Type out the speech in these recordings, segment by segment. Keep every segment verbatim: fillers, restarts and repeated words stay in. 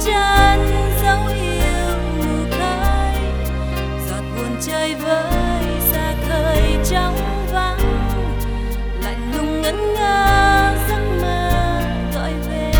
chân dấu yêu mù khơi, giọt buồn chơi với xa khơi trong vắng, lạnh lùng ngẩn ngơ giấc mơ gọi về.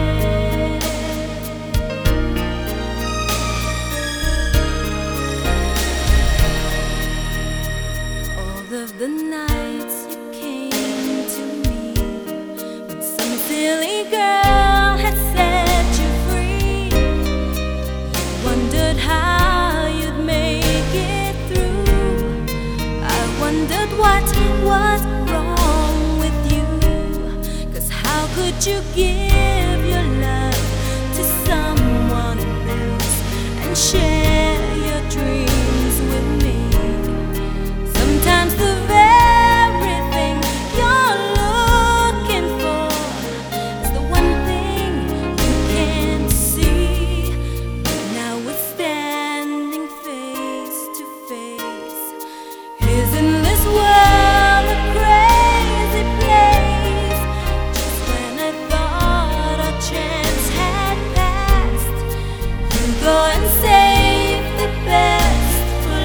All of the nights you came to me when some silly girl had set you free, you wondered how you'd make it through. I wondered what was wrong with you, 'cause how could you give your love to someone else and share your dreams with me? Sometimes the very thing you're looking for is the one thing you can't see. But now we're standing face to face. Isn't this world a crazy place? Just when I thought our chance had passed, you go and save the best for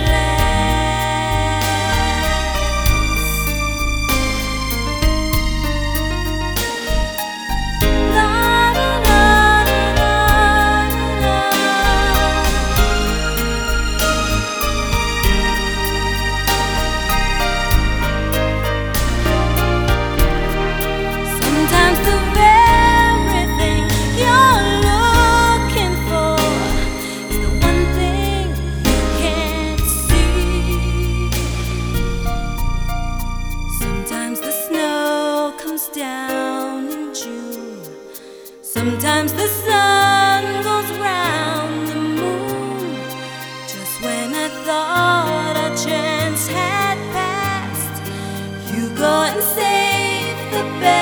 down in June. Sometimes the sun goes round the moon. Just when I thought our chance had passed, you go and save the best.